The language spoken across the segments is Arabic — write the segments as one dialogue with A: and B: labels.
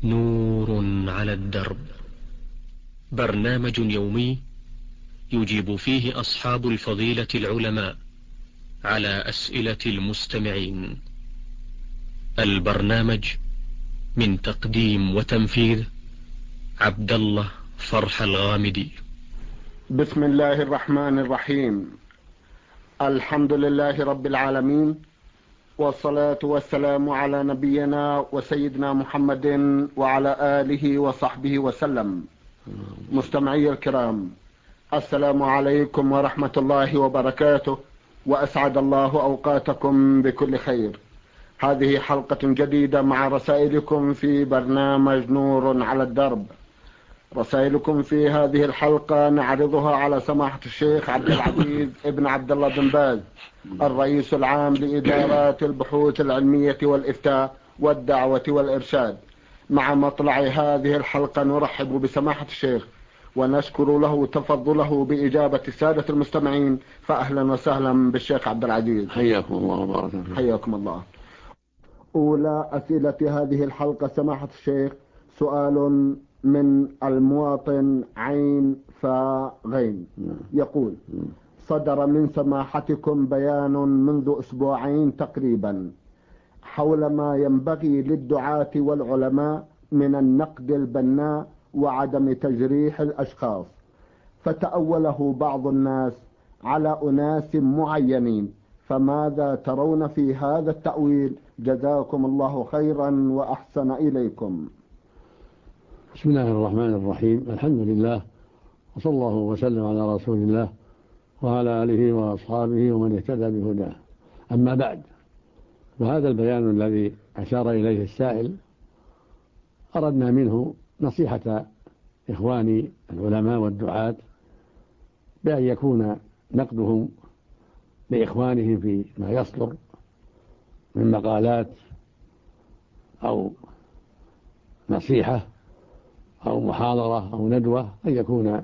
A: نور على الدرب، برنامج يومي يجيب فيه أصحاب الفضيلة العلماء على أسئلة المستمعين. البرنامج من تقديم وتنفيذ عبد الله فرح الغامدي.
B: بسم الله الرحمن الرحيم. الحمد لله رب العالمين، والصلاة والسلام على نبينا وسيدنا محمد وعلى آله وصحبه وسلم. مستمعي الكرام، السلام عليكم ورحمة الله وبركاته، وأسعد الله أوقاتكم بكل خير. هذه حلقة جديدة مع رسائلكم في برنامج نور على الدرب. رسائلكم في هذه الحلقة نعرضها على سماحة الشيخ عبد العزيز ابن عبد الله بن باز، الرئيس العام لإدارات البحوث العلمية والإفتاء والدعوة والإرشاد. مع مطلع هذه الحلقة نرحب بسماحة الشيخ ونشكر له تفضله بإجابة السادة المستمعين، فأهلا وسهلا بالشيخ عبد العزيز.
C: حياكم الله وبارك فيكم.
B: حياكم الله. أولى أسئلة هذه الحلقة سماحة الشيخ سؤال من المواطن عين فغين، يقول: صدر من سماحتكم بيان منذ أسبوعين تقريبا حول ما ينبغي للدعاة والعلماء من النقد البناء وعدم تجريح الأشخاص، فتأوله بعض الناس على أناس معينين، فماذا ترون في هذا التأويل؟ جزاكم الله خيرا وأحسن إليكم.
C: بسم الله الرحمن الرحيم. الحمد لله، وصلى الله وسلم على رسول الله وعلى آله وأصحابه ومن اهتدى بهداه. أما بعد، وهذا البيان الذي أشار إليه السائل أردنا منه نصيحة إخواني العلماء والدعاة بأن يكون نقدهم لإخوانهم في ما يصدر من مقالات أو نصيحة أو محاضرة أو ندوة أن يكون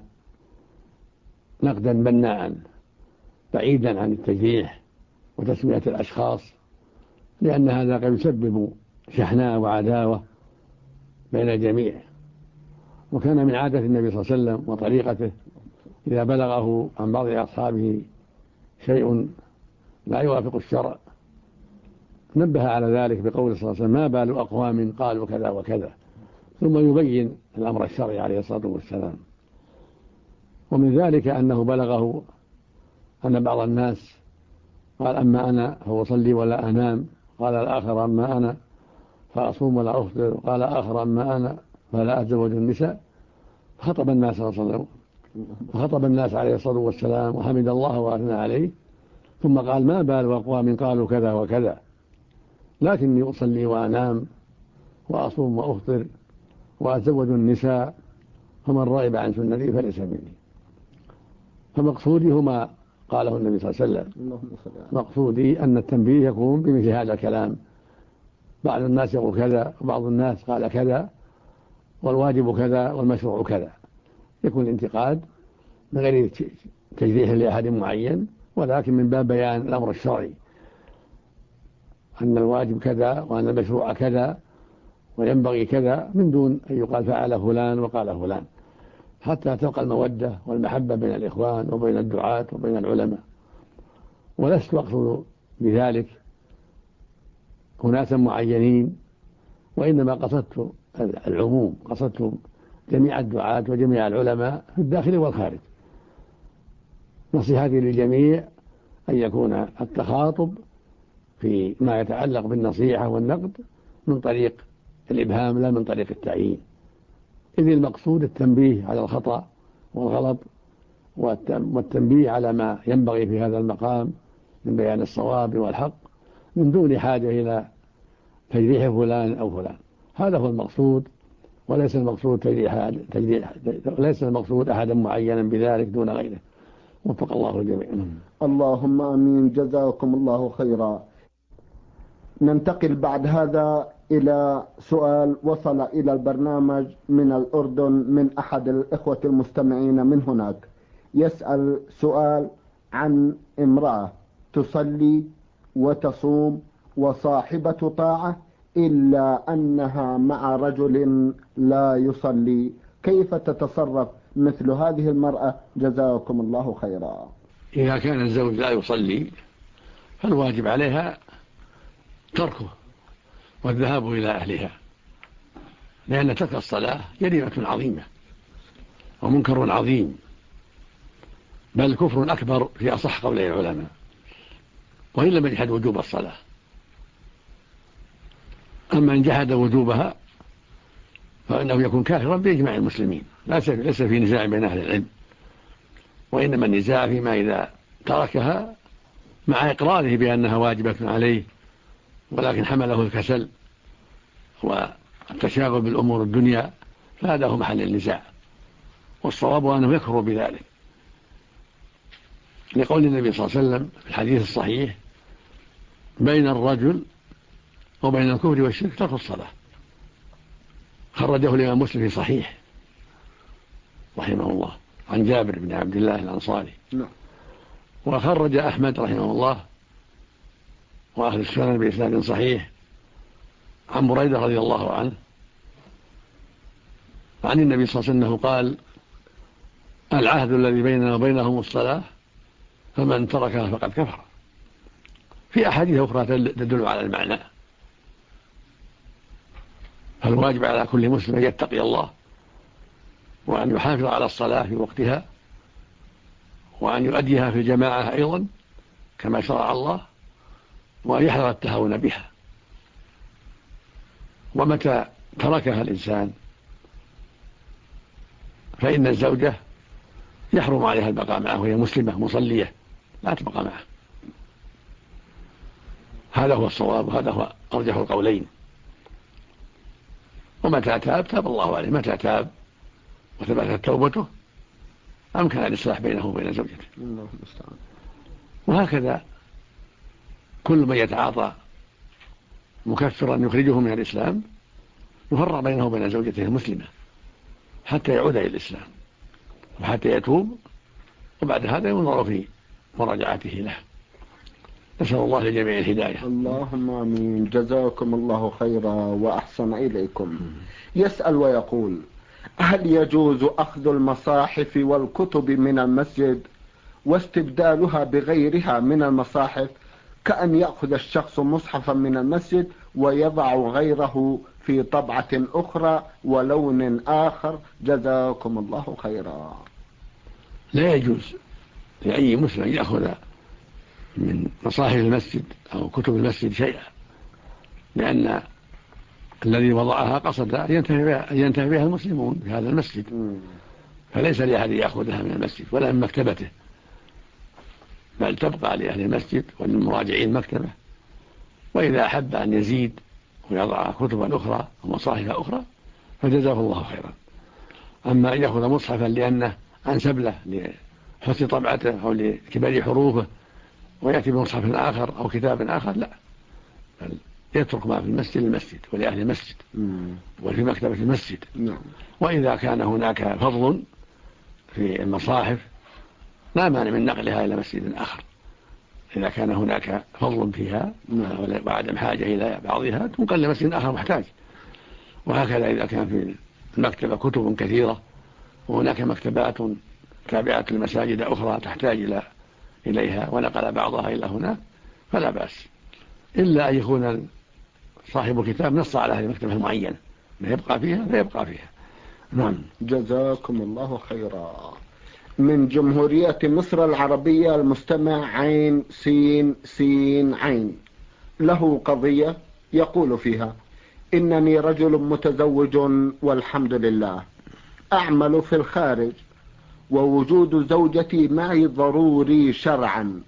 C: نقدا بناء بعيدا عن التجريح وتسمية الأشخاص، لأن هذا قد يسبب شحناء وعداوة بين الجميع. وكان من عادة النبي صلى الله عليه وسلم وطريقته إذا بلغه عن بعض أصحابه شيء لا يوافق الشرع نبه على ذلك بقول صلى الله عليه وسلم: ما بال أقوام قالوا كذا وكذا، ثم يبين الأمر الشرعي عليه الصلاة والسلام. ومن ذلك أنه بلغه أن بعض الناس قال: أما أنا فأصلي ولا أنام، قال الآخر: أما أنا فأصوم ولا أفطر، قال آخر: أما أنا فلا أتزوج النساء. فخطب الناس صلى الله عليه وسلم، فخطب الناس عليه الصلاة والسلام وحمد الله وأثنى عليه، ثم قال: ما بال أقوام قالوا كذا وكذا، لكني أصلي وأنام وأصوم وأفطر وأتزوج النساء، فمن رغب عن سنتي فليس مني. فمقصودي هو ما قاله النبي صلى الله عليه وسلم. مقصودي أن التنبيه يكون بمثل هذا الكلام. بعض الناس يقول كذا وبعض الناس قال كذا، والواجب كذا والمشروع كذا. يكون الانتقاد من غير تجريح لأحد معين، ولكن من باب بيان الأمر الشرعي، أن الواجب كذا وأن المشروع كذا وينبغي كذا، من دون أن يقال فعل فلان وقال فلان، حتى تبقى المودة والمحبة بين الإخوان وبين الدعاة وبين العلماء. ولست أقصد بذلك أناسا معينين، وإنما قصدت العموم، قصدت جميع الدعاة وجميع العلماء في الداخل والخارج. نصيحتي للجميع أن يكون التخاطب في ما يتعلق بالنصيحة والنقد من طريق الإبهام لا من طريق التعيين، إذ المقصود التنبيه على الخطأ والغلط والتنبيه على ما ينبغي في هذا المقام من بيان الصواب والحق، من دون حاجة إلى تجريح فلان أو فلان. هذا هو المقصود، وليس المقصود ليس المقصود أحدا معينا بذلك دون غيره. وفق الله الجميع.
B: اللهم آمين، جزاكم الله خيرا. ننتقل بعد هذا إلى سؤال وصل إلى البرنامج من الأردن من أحد الإخوة المستمعين من هناك. يسأل سؤال عن امرأة تصلي وتصوم وصاحبة طاعة، إلا أنها مع رجل لا يصلي، كيف تتصرف مثل هذه المرأة؟ جزاكم الله خيرا.
C: إذا كان الزوج لا يصلي فالواجب عليها تركه والذهاب إلى أهلها، لأن ترك الصلاة جريمة عظيمة ومنكر عظيم، بل كفر أكبر في أصح قولي العلماء، وإن لم يجحد وجوب الصلاة. أما إن جحد وجوبها فإنه يكون كافرا بإجماع المسلمين، ليس في نزاع بين أهل العلم، وإنما النزاع فيما إذا تركها مع إقراره بأنها واجبة عليه ولكن حمله الكسل والتشاغل بالأمور الدنيا، فهذا هو محل النزاع، والصواب أنه يكفر بذلك، لقول النبي صلى الله عليه وسلم في الحديث الصحيح: بين الرجل وبين الكفر والشرك ترك الصلاة. خرجه الإمام مسلم في صحيح رحمه الله عن جابر بن عبد الله الأنصاري، وخرج أحمد رحمه الله وأهل السنن بإسناد صحيح عن بريدة رضي الله عنه عن النبي صلى الله عليه وسلم قال: العهد الذي بيننا وبينهم الصلاة، فمن تركها فقد كفر. في أحاديث أخرى تدل على المعنى. فالواجب على كل مسلم أن يتقي الله وأن يحافظ على الصلاة في وقتها، وأن يؤديها في الجماعة أيضا كما شرع الله، وأن يحذر التهاون بها. ومتى تركها الإنسان فإن الزوجة يحرم عليها البقاء معه وهي مسلمة مصلية، لا تبقى معه. هذا هو الصواب وهذا هو أرجح القولين. ومتى تاب تاب الله عليه، متى تاب وثبتت توبته أمكن الإصلاح بينه وبين زوجته. وهكذا كل من يتعاطى مكفرا يخرجه من الإسلام يفرق بينه وبين زوجته المسلمة حتى يعود إلى الإسلام وحتى يتوب، وبعد هذا ينظر في مراجعته له. نسأل الله لجميع الهداية.
B: اللهم آمين. جزاكم الله خيرا وأحسن إليكم. يسأل ويقول: هل يجوز أخذ المصاحف والكتب من المسجد واستبدالها بغيرها من المصاحف، كأن يأخذ الشخص مصحفا من المسجد ويضع غيره في طبعة أخرى ولون آخر؟ جزاكم الله خيرا.
C: لا يجوز لأي مسلم يأخذ من مصاحف المسجد أو كتب المسجد شيئا، لأن الذي وضعها قصد أن ينتفع بها المسلمون في هذا المسجد، فليس لأحد يأخذها من المسجد ولا من مكتبته، بل تبقى لأهل المسجد وللمراجعين المكتبة. وإذا أحب أن يزيد ويضع كتبا أخرى ومصاحف أخرى فجزاه الله خيرا. أما أن يأخذ مصحفا لأنه أنسب له لحسن طبعته أو لكبار حروفه ويأتي بمصحف آخر أو كتاب آخر، لا، بل يترك ما في المسجد للمسجد ولأهل المسجد وفي مكتبة المسجد. وإذا كان هناك فضل في المصاحف لا مانع من نقلها إلى مسجد آخر، إذا كان هناك فضل فيها وعدم حاجة إلى بعضها تنقل لمسجد آخر محتاج. وهكذا إذا كان في المكتبة كتب كثيرة وهناك مكتبات تابعة لمساجد أخرى تحتاج إليها ونقل بعضها إلى هناك فلا بأس، إلا أن يكون صاحب الكتاب نص على هذه المكتبة المعينة يبقى فيها فيبقى فيها. نعم.
B: جزاكم الله خيرا. من جمهورية مصر العربية المستمع عين سين سين عين له قضية يقول فيها: إنني رجل متزوج والحمد لله، أعمل في الخارج ووجود زوجتي معي ضروري شرعا،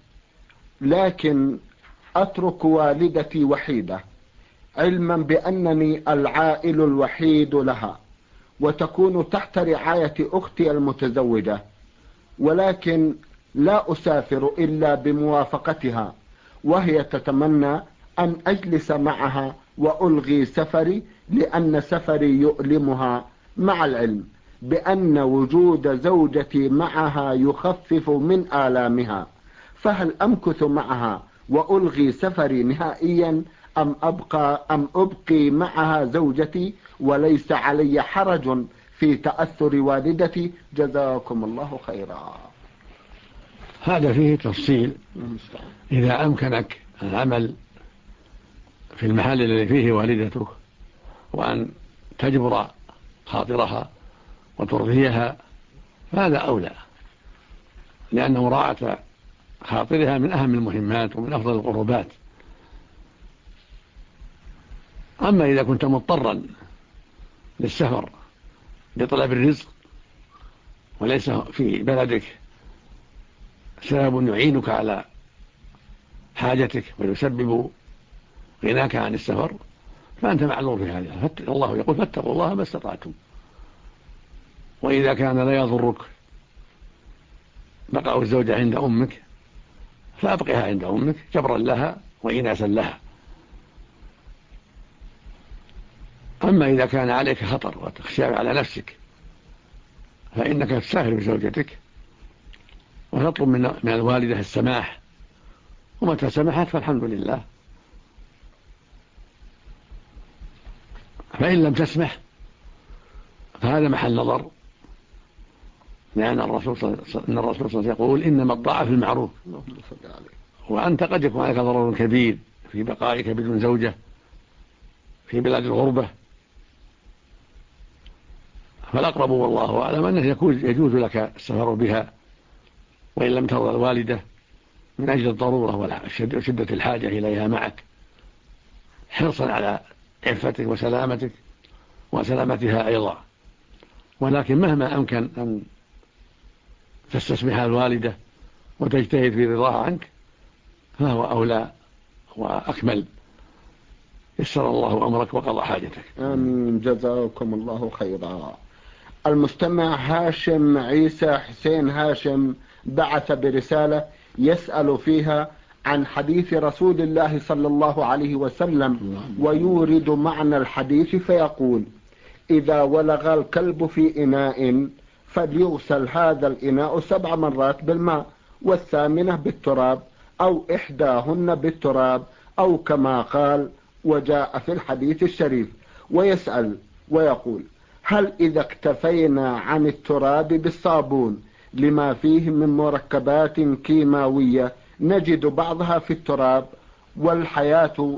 B: لكن أترك والدتي وحيدة علما بأنني العائل الوحيد لها وتكون تحت رعاية أختي المتزوجة، ولكن لا أسافر إلا بموافقتها، وهي تتمنى أن أجلس معها وألغي سفري لأن سفري يؤلمها، مع العلم بأن وجود زوجتي معها يخفف من آلامها، فهل أمكث معها وألغي سفري نهائيا أم أبقي معها زوجتي وليس علي حرج في تأثر والدتي؟ جزاكم الله خيرا.
C: هذا فيه تفصيل. إذا أمكنك العمل في المحل الذي فيه والدتك وأن تجبر خاطرها وترضيها فهذا أولى، لأن مراعاة خاطرها من أهم المهمات ومن أفضل القربات. أما إذا كنت مضطرا للسفر لطلب الرزق وليس في بلدك سبب يعينك على حاجتك ويسبب غناك عن السفر فأنت معذور في هذا. الله يقول فاتقوا الله ما استطعتم. وإذا كان لا يضرك بقاء الزوجة عند أمك فأبقها عند أمك جبرا لها وإناسا لها. أما إذا كان عليك خطر وتخشى على نفسك فإنك تسافر بزوجتك وتطلب من الوالدة السماح، ومتى سمحت فالحمد لله. فإن لم تسمح فهذا محل نظر، لأن الرسول صلى الله عليه وسلم يقول إنما الطاعة في المعروف، وأنت قد يكون عليك ضرر كبير في بقائك بدون زوجة في بلاد الغربة، فالأقرب والله أعلم أنه يجوز لك السفر بها وإن لم ترضى الوالدة من أجل الضرورة وشدة الحاجة إليها معك، حرصا على عفتك وسلامتك وسلامتها أيضا. ولكن مهما أمكن أن تستسمح الوالدة وتجتهد في رضاها عنك فهو أولى وأكمل. يسر الله أمرك وقضى حاجتك.
B: آمين. جزاكم الله خيرا. المستمع هاشم عيسى حسين هاشم بعث برسالة يسأل فيها عن حديث رسول الله صلى الله عليه وسلم ويورد معنى الحديث فيقول: إذا ولغ الكلب في إناء فليغسل هذا الإناء 7 مرات بالماء والثامنة بالتراب أو إحداهن بالتراب أو كما قال وجاء في الحديث الشريف. ويسأل ويقول: هل إذا اكتفينا عن التراب بالصابون لما فيه من مركبات كيماوية نجد بعضها في التراب والحياة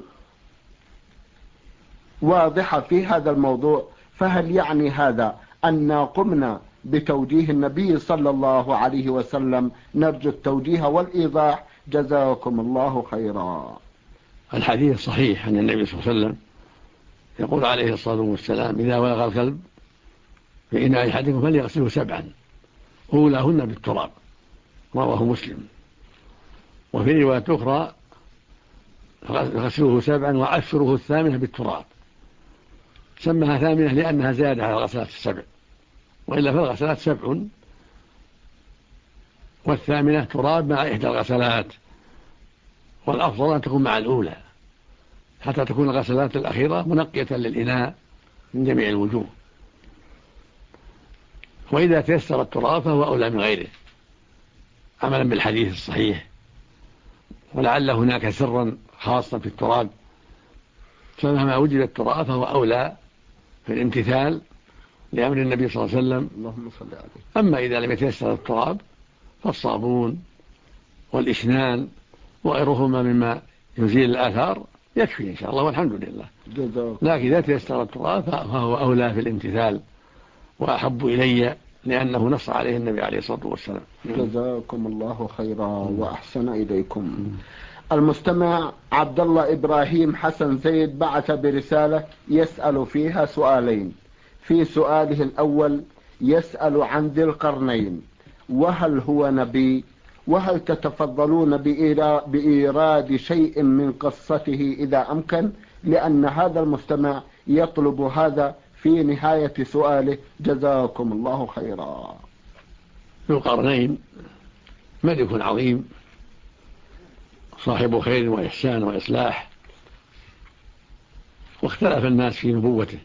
B: واضحة في هذا الموضوع، فهل يعني هذا أن قمنا بتوجيه النبي صلى الله عليه وسلم؟ نرجو التوجيه والإيضاح جزاكم الله خيرا.
C: الحديث صحيح أن النبي صلى الله عليه وسلم يقول عليه الصلاة والسلام: إذا ولغ الكلب في إناء أحدكم فليغسله 7 أولاهن بالتراب، رواه مسلم. وفي رواية أخرى: غسله 7 وعشره 8 بالتراب. سمها 8 لأنها زيادة على الغسلات 7، وإلا فالغسلات 7 والثامنة تراب مع إحدى الغسلات، والأفضل أن تكون مع الأولى حتى تكون الغسلات الأخيرة منقية للإناء من جميع الوجوه. وإذا تيسر التراب فهو أولى من غيره عملا بالحديث الصحيح، ولعل هناك سرا خاصا في التراب، فمهما وجد التراب فهو أولى في الامتثال لأمر النبي صلى الله عليه وسلم.
B: اللهم صل عليه.
C: أما إذا لم يتيسر التراب فالصابون والإشنان وغيرهما مما يزيل الآثار يكفي إن شاء الله والحمد لله. لكن إذا تيسر التراب فهو أولى في الامتثال وأحب إلي، لأنه نص عليه النبي عليه الصلاة والسلام.
B: جزاكم الله خيرا وأحسن إليكم. المستمع عبد الله إبراهيم حسن زيد بعث برسالة يسأل فيها سؤالين. في سؤاله الأول يسأل عن ذي القرنين، وهل هو نبي؟ وهل تتفضلون بإيراد شيء من قصته إذا أمكن؟ لأن هذا المستمع يطلب هذا في نهاية سؤاله. جزاكم الله خيرا.
C: ذو القرنين ملك عظيم صاحب خير وإحسان وإصلاح، واختلف الناس في نبوته،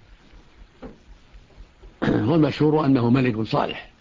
C: والمشهور أنه ملك صالح،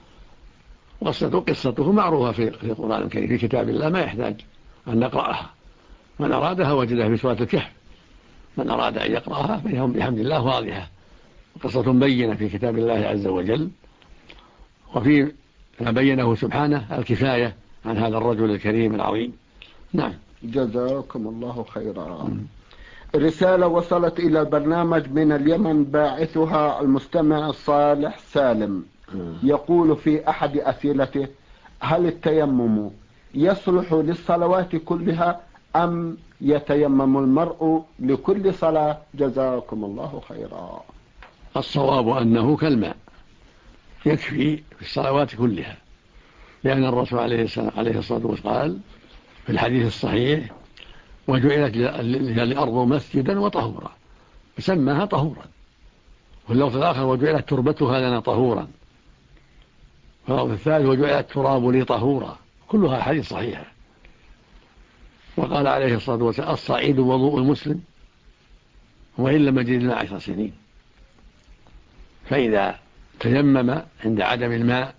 C: قصته معروفة في القرآن الكريم في كتاب الله، ما يحتاج أن نقرأها، من أرادها وجدها في سورة الكهف من أراد أن يقرأها فهم بحمد الله واضحة، قصة بينة في كتاب الله عز وجل، وفي ما بينه سبحانه الكفاية عن هذا الرجل الكريم العظيم. نعم.
B: جزاكم الله خيرا. رسالة وصلت إلى البرنامج من اليمن، باعثها المستمع الصالح سالم، يقول في أحد أسئلته: هل التيمم يصلح للصلوات كلها أم يتيمم المرء لكل صلاة؟ جزاكم الله خيرا.
C: الصواب أنه كالماء يكفي في الصلوات كلها، لأن الرسول عليه الصلاة والسلام قال في الحديث الصحيح: وجعلت الأرض مسجدا وطهورا، فسماها طهورا. واللفظ الآخر: وجعلت تربتها لنا طهورا. واللفظ الثالث: وجعلت التراب لي طهورا. كلها حديث صحيحة. وقال عليه الصلاة والسلام: الصعيد وضوء المسلم وإن لم يجد الماء 10 سنين. فإذا تيمم عند عدم الماء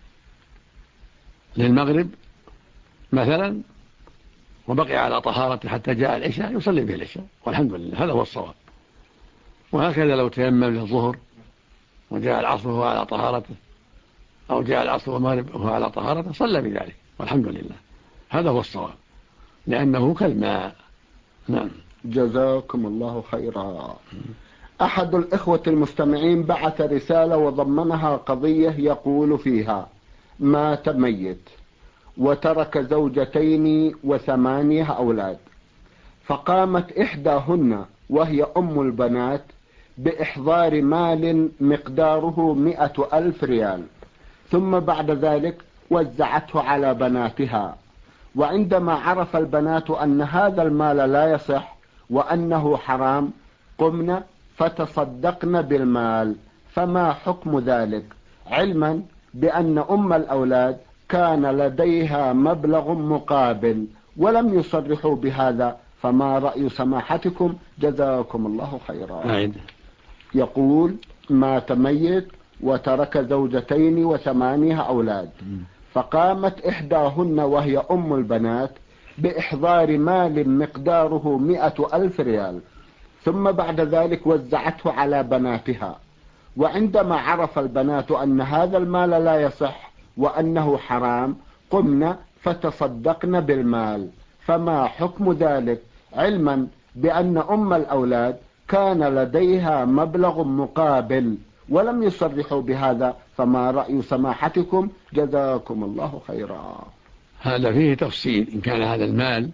C: للمغرب مثلا وبقي على طهارته حتى جاء العشاء يصلي به العشاء والحمد لله، هذا هو الصواب. وهكذا لو تيمم للظهر وجاء العصر وهو على طهارته، أو جاء العصر والمغرب وهو على طهارته، صلى بذلك والحمد لله، هذا هو الصواب، لأنه كالماء. نعم.
B: جزاكم الله خيرا. أحد الإخوة المستمعين بعث رسالة وضمنها قضية يقول فيها: مات ميت وترك زوجتين و8 أولاد، فقامت إحداهن وهي أم البنات بإحضار مال مقداره 100,000 ريال، ثم بعد ذلك وزعته على بناتها. وعندما عرف البنات أن هذا المال لا يصح وأنه حرام قمنا فتصدقن بالمال، فما حكم ذلك؟ علما بأن أم الأولاد كان لديها مبلغ مقابل ولم يصرحوا بهذا، فما رأي سماحتكم؟ جزاكم الله خيرا. يقول: مات ميت وترك زوجتين و8 أولاد، فقامت إحداهن وهي أم البنات بإحضار مال مقداره 100,000 ريال، ثم بعد ذلك وزعته على بناتها. وعندما عرف البنات أن هذا المال لا يصح وأنه حرام قمنا فتصدقن بالمال، فما حكم ذلك؟ علما بأن أم الأولاد كان لديها مبلغ مقابل ولم يصرحوا بهذا، فما رأي سماحتكم؟ جزاكم الله خيرا.
C: هذا فيه تفصيل. إن كان هذا المال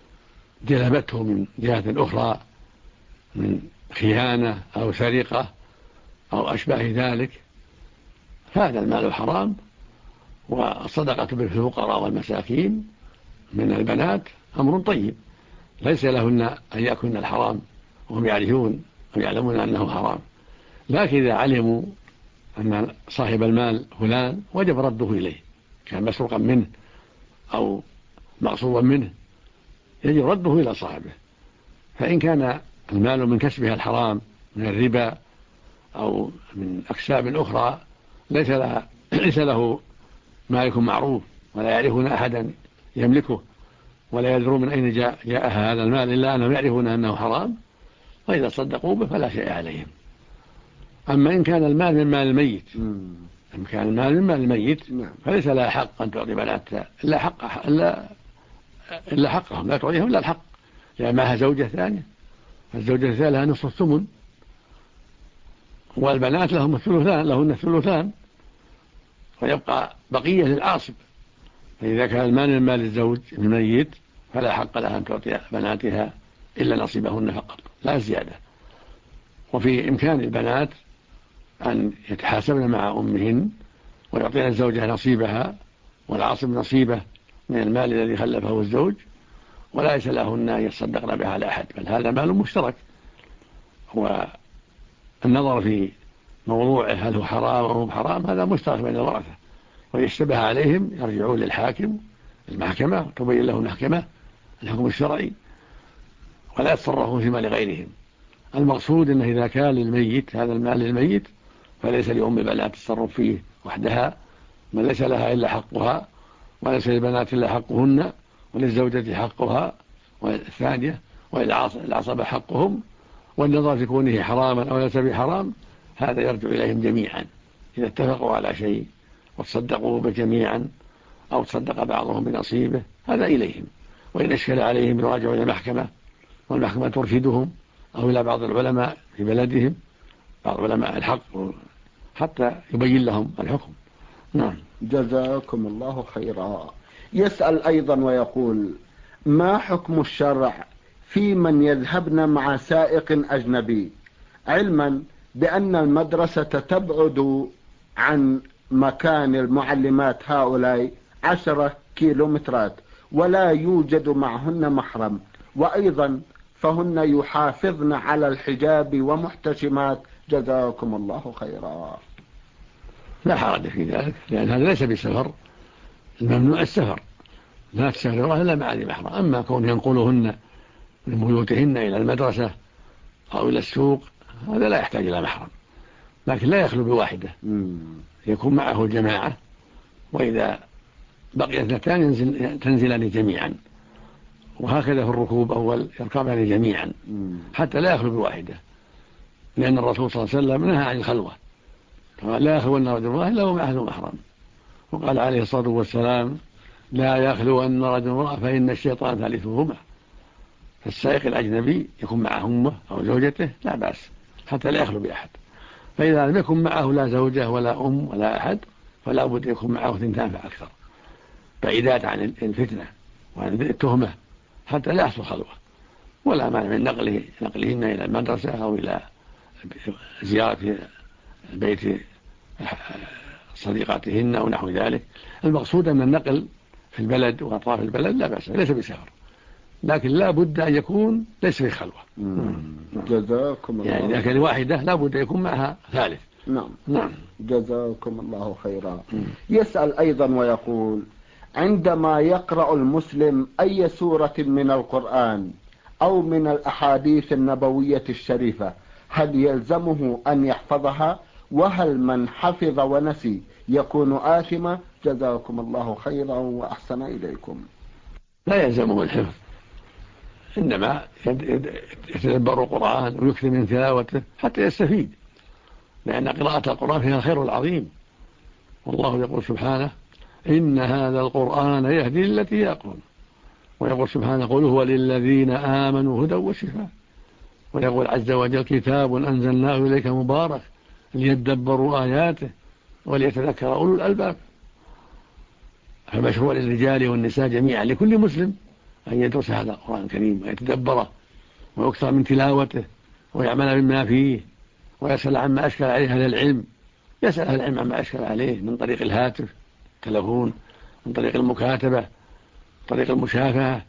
C: جلبته من جهة أخرى من خيانة أو سرقة أو أشباه ذلك، هذا المال حرام، والصدقة بالفقراء والمساكين من البنات أمر طيب، ليس لهن أن يأكلن الحرام وهم يعرفون ويعلمون أنه حرام. لكن إذا علموا أن صاحب المال فلان وجب رده إليه، كان مسروقا منه أو مغصوبا منه، يجب رده إلى صاحبه. فإن كان المال من كسبها الحرام من الربا أو من أكساب أخرى ليس له مالك معروف ولا يعرفون أحدا يملكه ولا يدرون من أين جاء هذا المال إلا أنهم يعرفون أنه حرام، وإذا صدقوا به فلا شيء عليهم. أما إن كان المال من مال الميت فليس لها حق أن تعطي بناتها إلا حقهم، لا تعطيهم إلا الحق، لأن معها زوجة ثانية، فالزوجة الثانية لها نصف الثمن، والبنات لهن الثلثان، ويبقى بقية للعاصب. فإذا كان المال من مال الزوج الميت فلا حق لها أن تعطي بناتها إلا نصيبهن فقط لا زيادة. وفي إمكان البنات أن يتحاسبن مع أمهن ويعطين الزوجة نصيبها والعاصب نصيبه من المال الذي خلفه الزوج، وليس لهن أن يتصدقن به على أحد، بل هذا مال مشترك. والنظر في موضوعه هل هو حرام أو مو حرام هذا مشترك بين الورثة، وإذا اشتبه عليهم يرجعون للحاكم المحكمة تبين لهم المحكمة الحكم الشرعي ولا يتصرفون في مال غيرهم. المقصود أنه إذا كان للميت هذا المال للميت فليس لأم البنات التصرف فيه وحدها، من ليس لها إلا حقها، وليس للبنات إلا حقهن، وللزوجة حقها والثانية، وللعصبة حقهم، والنظر في كونه حراما أو ليس بحرام هذا يرجع إليهم جميعا. إذا اتفقوا على شيء وتصدقوا به جميعا أو تصدق بعضهم بنصيبه هذا إليهم، وإن أشكل عليهم يراجعوا إلى المحكمة والمحكمة ترشدهم أو إلى بعض العلماء في بلدهم، بعض علماء الحق، حتى يبين لهم الحكم. نعم.
B: جزاكم الله خيرا. يسأل أيضا ويقول: ما حكم الشرع في من يذهبن مع سائق أجنبي، علما بأن المدرسة تبعد عن مكان المعلمات هؤلاء 10 كيلومترات ولا يوجد معهن محرم، وأيضا فهن يحافظن على الحجاب ومحتشمات، جزاكم الله خيرا.
C: لا حرج في ذلك، لأن هذا ليس بسفر، الممنوع السفر، لا تسافر إلا مع ذي محرم. أما كون ينقلهن من بيوتهن إلى المدرسة أو إلى السوق هذا لا يحتاج إلى محرم، لكن لا يخلو بواحدة، يكون معه الجماعة، وإذا بقي اثنتان تنزلان جميعا، وهكذا في الركوب أول يركبان جميعا حتى لا يخلو بواحدة، لأن الرسول صلى الله عليه وسلم نهى عن الخلوة، قال: لا يخلون رجل امرأة إلا ومعه ذو محرم. وقال عليه الصلاة والسلام: لا يخلو أن رجل امرأة فإن الشيطان ثالثهما. فالسائق الأجنبي يكون معه أمه أو زوجته لا بأس حتى لا يخلو بأحد. فإذا لم يكن معه لا زوجة ولا أم ولا أحد فلا بد يكون معه 2 فأكثر، بعيدات عن الفتنة وعن التهمة حتى لا يحصل خلوة. ولا مانع من نقلهن إلى المدرسة أو إلى زيارة بيت صديقاتهن أو نحو ذلك. المقصود أن النقل في البلد وأطراف البلد لا بأس، ليس بسفر، لكن لا بد أن يكون ليس في خلوة.
B: جزاكم الله.
C: يعني إذا كان واحدة لا بد أن يكون معها ثالث.
B: نعم. جزاكم الله خيرا. يسأل أيضا ويقول: عندما يقرأ المسلم أي سورة من القرآن أو من الأحاديث النبوية الشريفة هل يلزمه أن يحفظها؟ وهل من حفظ ونسي يكون آثما؟ جزاكم الله خيرا وأحسن إليكم.
C: لا يلزمه الحفظ، إنما يتدبر القرآن ويكثر من تلاوته حتى يستفيد، لأن قراءة القرآن فيها الخير العظيم. والله يقول سبحانه: إن هذا القرآن يهدي للتي هي أقوم. ويقول سبحانه: قل هو للذين آمنوا هدى وشفاء. ويقول عز وجل: كتاب أنزلناه إليك مبارك ليدبروا آياته وليتذكر أولو الألباب. فمشروع للرجال والنساء جميعا لكل مسلم أن يدرس هذا القرآن الكريم ويتدبره ويكثر من تلاوته ويعمل بما فيه ويسأل عما أشكل عليه هذا العلم، يسأل هذا العلم عما أشكل عليه من طريق الهاتف، التلفون، من طريق المكاتبة، من طريق المشافهة.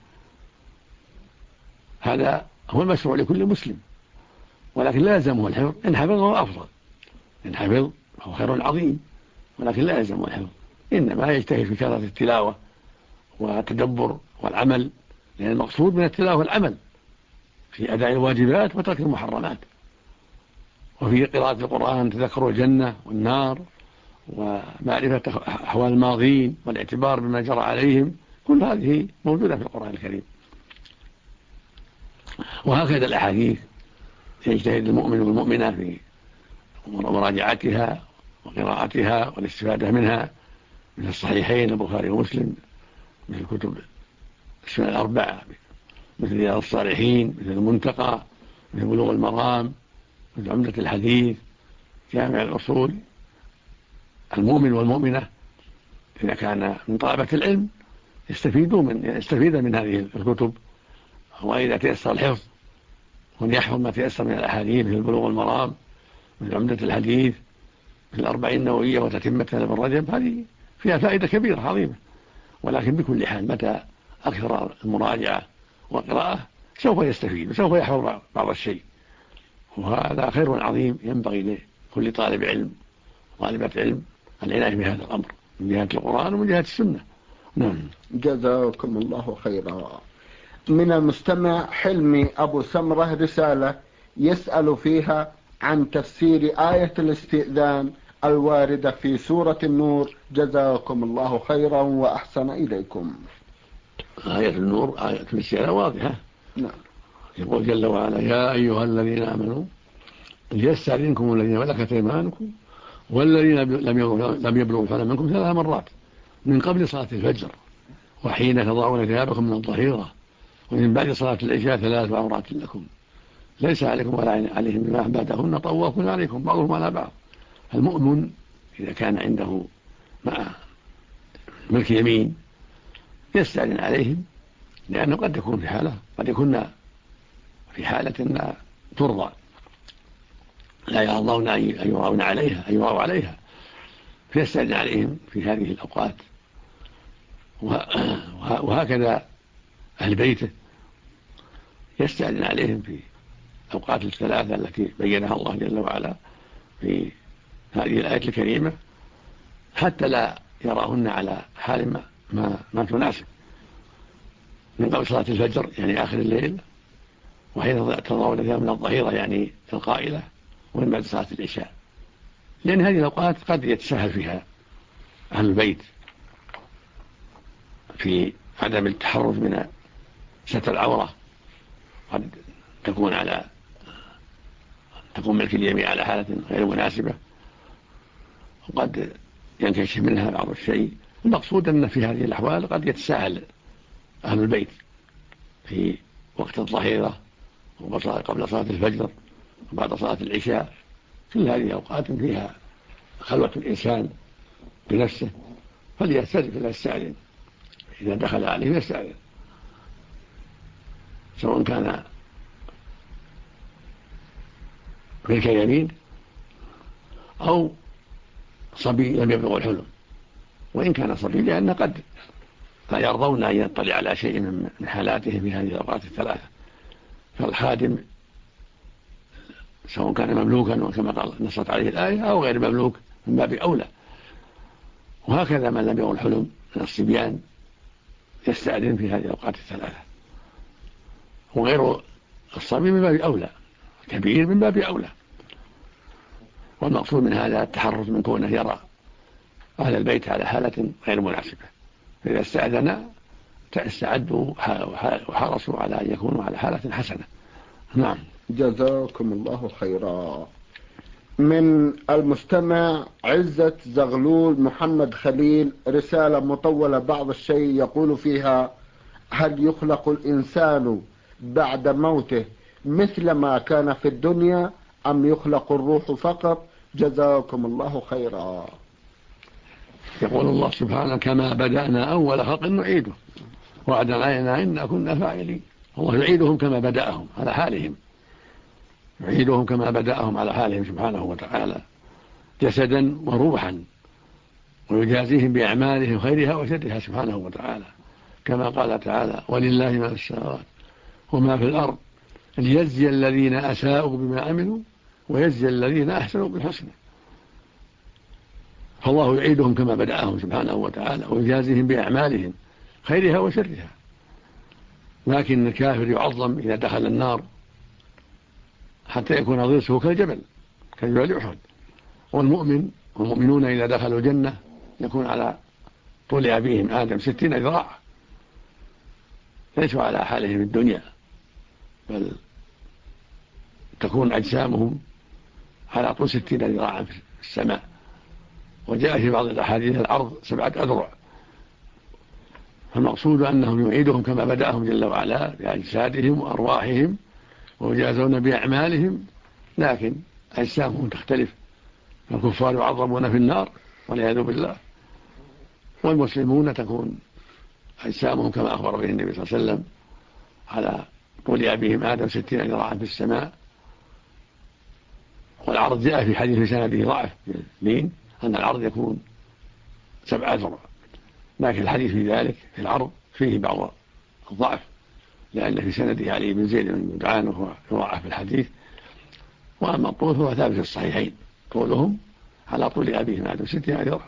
C: هذا هو المشروع لكل مسلم، ولكن لا يلزمه الحفظ. إن حفظه أفضل، إن حفظ هو خير عظيم، ولكن لا يلزمه الحفظ، إنما يجتهد في كثرة التلاوة والتدبر والعمل، لأن المقصود من التلاوة العمل في أداء الواجبات وترك المحرمات. وفي قراءة القرآن تذكر الجنة والنار ومعرفة أحوال الماضين والاعتبار بما جرى عليهم، كل هذه موجودة في القرآن الكريم. وهكذا الأحاديث يجتهد المؤمن والمؤمنة في مراجعتها وقراءتها والاستفادة منها، من الصحيحين البخاري ومسلم، من الكتب السنن الأربعة، مثل رياض الصالحين، مثل المنتقى، مثل بلوغ المرام، مثل عمدة الحديث، جامع الأصول. المؤمن والمؤمنة إذا كان من طلبة العلم يستفيد من هذه الكتب، وإذا تيسر الحفظ وأن يحفظ ما تيسر من الأحاديث مثل بلوغ المرام، مثل عمدة الحديث، مثل 40 النووية وتتمتها لابن رجب، هذه فيها فائدة كبيرة عظيمة. ولكن بكل حال متى أكثر المراجعة والقراءة سوف يستفيد وسوف يحفظ بعض الشيء، وهذا خير عظيم ينبغي لكل طالب علم وطالبة علم العناية بهذا الأمر من جهة القرآن ومن جهة السنة. نعم.
B: جزاكم الله خيرا. من المستمع حلمي أبو سمرة رسالة يسأل فيها عن تفسير آية الاستئذان الواردة في سورة النور، جزاكم الله خيرا وأحسن إليكم.
C: آية النور آية الاستئذان واضحة.
B: نعم.
C: يقول جل وعلا يا أيها الذين آمنوا ليستأذنكم الذين ملكت أيمانكم والذين لم يبلغوا الحلم منكم 3 مرات من قبل صلاة الفجر وحين تضعون ثيابكم من الظهيرة ومن بعد صلاة العشاء 3 عورات لكم ليس عليكم ولا عليهم بما بعدهن طواف عليكم بعضهم على بعض. المؤمن إذا كان عنده مع ملك يمين يستأذن عليهم لأنه قد يكون في حالة قد يكون في حالة لا ترضى لا يرضون أن يراوا عليها فيستأذن عليهم في هذه الأوقات. وهكذا أهل بيته يستأذن عليهم في أوقات الثلاثة التي بينها الله جل وعلا في هذه الآية الكريمة حتى لا يراهن على حال ما تناسب من قبل صلاة الفجر يعني آخر الليل وحين تضعون ثيابكم من الظهيرة يعني القائلة ومن بعد صلاة العشاء لأن هذه الأوقات قد يتساهل فيها أهل البيت في عدم التحرز من ستر العورة قد تكون ملك اليمين على حالة غير مناسبة وقد ينكشف منها بعض الشيء. المقصود أن في هذه الأحوال قد يتساهل أهل البيت في وقت الظهيرة قبل صلاة الفجر وبعد صلاة العشاء كل هذه أوقات فيها خلوة الإنسان بنفسه فليستأذن إذا دخل عليه يستأذن سواء كان ملك يمين أو صبي لم يبلغ الحلم وإن كان صبي لأن قد لا يرضون أن يطلع على شيء من حالاتهم في هذه الأوقات الثلاثة. فالخادم سواء كان مملوكا وكما قال نصت عليه الآية أو غير مملوك من باب أولى. وهكذا من لم يبلغ الحلم من الصبيان يستأذن في هذه الأوقات الثلاثة وغير الصبي من باب أولى كبير من باب أولى. والمقصود من هذا التحرز من كونه يرى أهل البيت على حالة غير مناسبة فإذا استأذن استعدوا وحرصوا على أن يكونوا على حالة حسنة. نعم.
B: جزاكم الله خيرا. من المستمع عزة زغلول محمد خليل رسالة مطولة بعض الشيء يقول فيها هل يخلق الإنسان بعد موته مثل ما كان في الدنيا أم يخلق الروح فقط؟ جزاكم الله خيرا.
C: يقول الله سبحانه كما بدأنا أول خلق نعيده وعدا علينا إنا كنا فاعلين. الله يعيدهم كما بدأهم على حالهم يعيدهم كما بدأهم على حالهم سبحانه وتعالى جسدا وروحا ويجازيهم بأعمالهم خيرها وشرها سبحانه وتعالى كما قال تعالى ولله ما في السماوات وما في الأرض ليجزي الذين أساءوا بما عملوا ويجزي الذين أحسنوا بالحسنى. فالله يعيدهم كما بدأهم سبحانه وتعالى ويجازيهم بأعمالهم خيرها وشرها. لكن الكافر يعظم إذا دخل النار حتى يكون ضرسه كالجبل أحد. والمؤمنون إذا دخلوا الجنة يكون على طول أبيهم آدم 60 ذراع ليسوا على حالهم الدنيا بل تكون أجسامهم على طول 60 ذراعا في السماء. وجاء في بعض الأحاديث العرض 7 أذرع. فالمقصود أنهم يعيدهم كما بدأهم جل وعلا بأجسادهم وأرواحهم ويجازون بأعمالهم لكن أجسامهم تختلف. الكفار يعظمون في النار والعياذ بالله والمسلمون تكون أجسامهم كما أخبر به النبي صلى الله عليه وسلم على طول أبيهم آدم 60 ذراعا في السماء. والعرض جاء في حديث سنده ضعف لين أن العرض يكون 7 أذرع لكن الحديث في ذلك في العرض فيه بعض الضعف لأن في سنده علي بن زيد بن جدعان وهو يضاعف الحديث. وأما الطول فهو ثابت في الصحيحين طولهم على طول أبيهم آدم 60 ذراعا.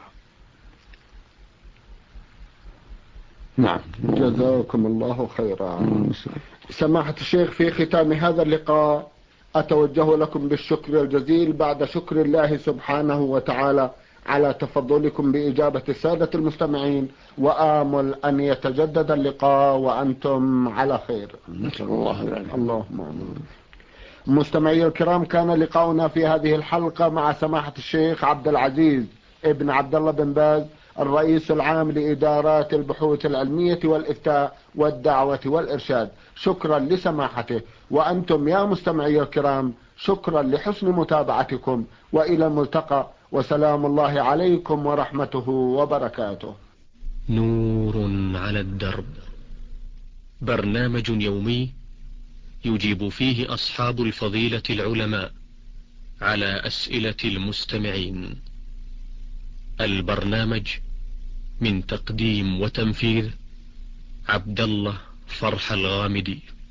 C: نعم.
B: جزاكم الله خيرا. سماحة الشيخ في ختام هذا اللقاء أتوجه لكم بالشكر الجزيل بعد شكر الله سبحانه وتعالى على تفضلكم بإجابة السادة المستمعين، وآمل أن يتجدد اللقاء وأنتم على خير.
C: نسأل الله ذلك.
B: اللهم آمين. مستمعي الكرام، كان لقاؤنا في هذه الحلقة مع سماحة الشيخ عبد العزيز ابن عبد الله بن باز، الرئيس العام لإدارات البحوث العلمية والإفتاء والدعوة والإرشاد. شكرا لسماحته، وأنتم يا مستمعي الكرام شكرا لحسن متابعتكم، وإلى الملتقى، وسلام الله عليكم ورحمته وبركاته.
A: نور على الدرب، برنامج يومي يجيب فيه أصحاب الفضيلة العلماء على أسئلة المستمعين. البرنامج من تقديم وتنفيذ عبد الله فرح الغامدي.